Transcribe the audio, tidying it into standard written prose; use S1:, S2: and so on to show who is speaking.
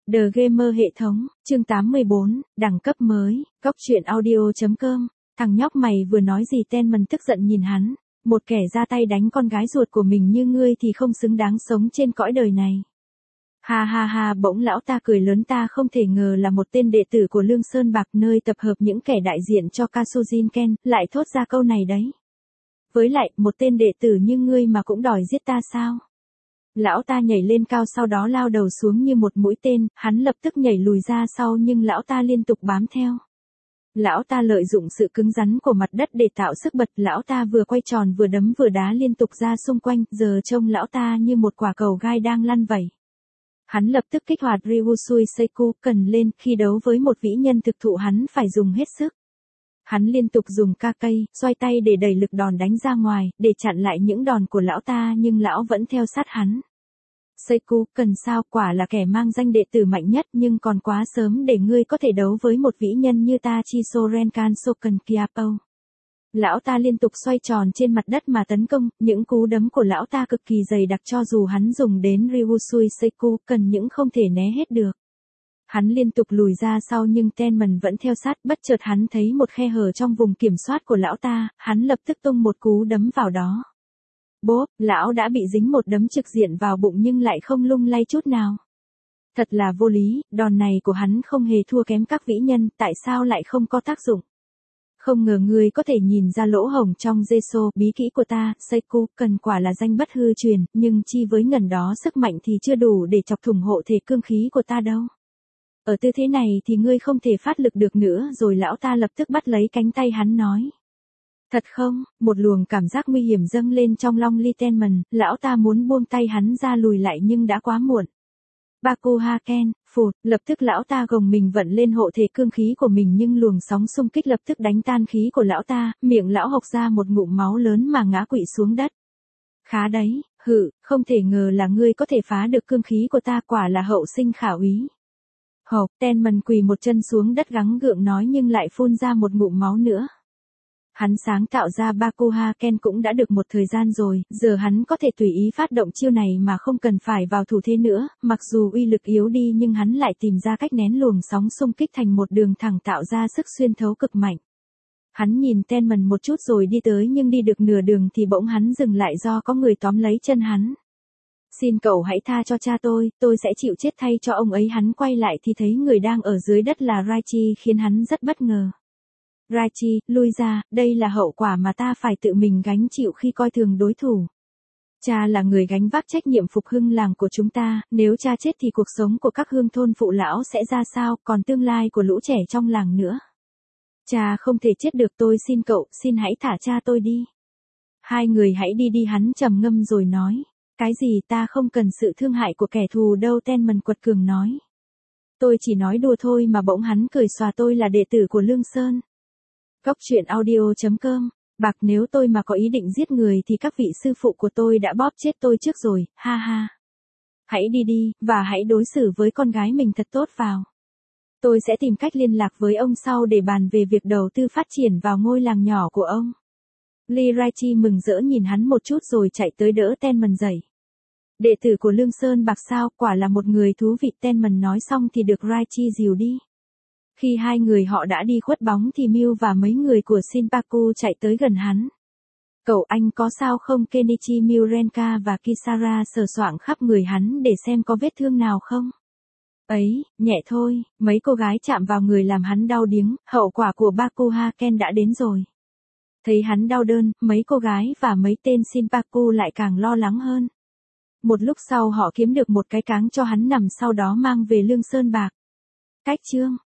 S1: The Gamer hệ thống, chương 84, đẳng cấp mới, góc truyện audio.com. Thằng nhóc mày vừa nói gì? Tenman tức giận nhìn hắn, một kẻ ra tay đánh con gái ruột của mình như ngươi thì không xứng đáng sống trên cõi đời này. Ha ha ha, bỗng lão ta cười lớn, ta không thể ngờ là một tên đệ tử của Lương Sơn Bạc, nơi tập hợp những kẻ đại diện cho Kasujin Ken, lại thốt ra câu này đấy. Với lại, một tên đệ tử như ngươi mà cũng đòi giết ta sao? Lão ta nhảy lên cao, sau đó lao đầu xuống như một mũi tên, hắn lập tức nhảy lùi ra sau nhưng lão ta liên tục bám theo. Lão ta lợi dụng sự cứng rắn của mặt đất để tạo sức bật, lão ta vừa quay tròn vừa đấm vừa đá liên tục ra xung quanh, giờ trông lão ta như một quả cầu gai đang lăn vẩy. Hắn lập tức kích hoạt Ryusui Seiku, cần lên, khi đấu với một vĩ nhân thực thụ hắn phải dùng hết sức. Hắn liên tục dùng ca cây, xoay tay để đẩy lực đòn đánh ra ngoài, để chặn lại những đòn của lão ta nhưng lão vẫn theo sát hắn. Seiku, cần sao, quả là kẻ mang danh đệ tử mạnh nhất nhưng còn quá sớm để ngươi có thể đấu với một vĩ nhân như ta. Chiso Renkan Soken Kyapo. Lão ta liên tục xoay tròn trên mặt đất mà tấn công, những cú đấm của lão ta cực kỳ dày đặc, cho dù hắn dùng đến Ryusui Seiku, cần những không thể né hết được. Hắn liên tục lùi ra sau nhưng Tenman vẫn theo sát, bất chợt hắn thấy một khe hở trong vùng kiểm soát của lão ta, hắn lập tức tung một cú đấm vào đó. Bốp, lão đã bị dính một đấm trực diện vào bụng nhưng lại không lung lay chút nào. Thật là vô lý, đòn này của hắn không hề thua kém các vĩ nhân, tại sao lại không có tác dụng? Không ngờ ngươi có thể nhìn ra lỗ hổng trong Jeso, bí kỹ của ta. Seiku, cần quả là danh bất hư truyền, nhưng chi với ngần đó sức mạnh thì chưa đủ để chọc thủng hộ thể cương khí của ta đâu. Ở tư thế này thì ngươi không thể phát lực được nữa rồi. Lão ta lập tức bắt lấy cánh tay hắn nói. Thật không? Một luồng cảm giác nguy hiểm dâng lên trong Long Ly Tenman, lão ta muốn buông tay hắn ra lùi lại nhưng đã quá muộn. Bakuha Ken, phụt, lập tức lão ta gồng mình vận lên hộ thể cương khí của mình nhưng luồng sóng xung kích lập tức đánh tan khí của lão ta, miệng lão hộc ra một ngụm máu lớn mà ngã quỵ xuống đất. Khá đấy, không thể ngờ là ngươi có thể phá được cương khí của ta, quả là hậu sinh khả úy. Hộc, Tenman quỳ một chân xuống đất gắng gượng nói nhưng lại phun ra một ngụm máu nữa. Hắn sáng tạo ra Bakuha Ken cũng đã được một thời gian rồi, giờ hắn có thể tùy ý phát động chiêu này mà không cần phải vào thủ thế nữa, mặc dù uy lực yếu đi nhưng hắn lại tìm ra cách nén luồng sóng xung kích thành một đường thẳng tạo ra sức xuyên thấu cực mạnh. Hắn nhìn Tenman một chút rồi đi tới nhưng đi được nửa đường thì bỗng hắn dừng lại do có người tóm lấy chân hắn. Xin cậu hãy tha cho cha tôi sẽ chịu chết thay cho ông ấy. Hắn quay lại thì thấy người đang ở dưới đất là Raichi khiến hắn rất bất ngờ. Raichi, lui ra, đây là hậu quả mà ta phải tự mình gánh chịu khi coi thường đối thủ. Cha là người gánh vác trách nhiệm phục hưng làng của chúng ta, nếu cha chết thì cuộc sống của các hương thôn phụ lão sẽ ra sao, còn tương lai của lũ trẻ trong làng nữa. Cha không thể chết được, tôi xin cậu, xin hãy thả cha tôi đi. Hai người hãy đi đi, hắn trầm ngâm rồi nói. Cái gì, ta không cần sự thương hại của kẻ thù đâu, Tenman quật cường nói. Tôi chỉ nói đùa thôi mà. Bỗng hắn cười xòa, tôi là đệ tử của Lương Sơn. Góc truyện audio.com. Bạc, nếu tôi mà có ý định giết người thì các vị sư phụ của tôi đã bóp chết tôi trước rồi, ha ha. Hãy đi đi, và hãy đối xử với con gái mình thật tốt vào. Tôi sẽ tìm cách liên lạc với ông sau để bàn về việc đầu tư phát triển vào ngôi làng nhỏ của ông. Lee Raichi mừng rỡ nhìn hắn một chút rồi chạy tới đỡ Tenman dậy. Đệ tử của Lương Sơn Bạc sao, quả là một người thú vị. Tenman nói xong thì được Raichi dìu đi. Khi hai người họ đã đi khuất bóng thì Mew và mấy người của Shinpaku chạy tới gần hắn. Cậu anh có sao không? Kenichi, Mew, Renka và Kisara sờ soạng khắp người hắn để xem có vết thương nào không. Ấy, nhẹ thôi, mấy cô gái chạm vào người làm hắn đau điếng, hậu quả của Bakuha Ken đã đến rồi. Thấy hắn đau đớn, mấy cô gái và mấy tên Shinpaku lại càng lo lắng hơn. Một lúc sau họ kiếm được một cái cáng cho hắn nằm, sau đó mang về Lương Sơn Bạc. Cách chương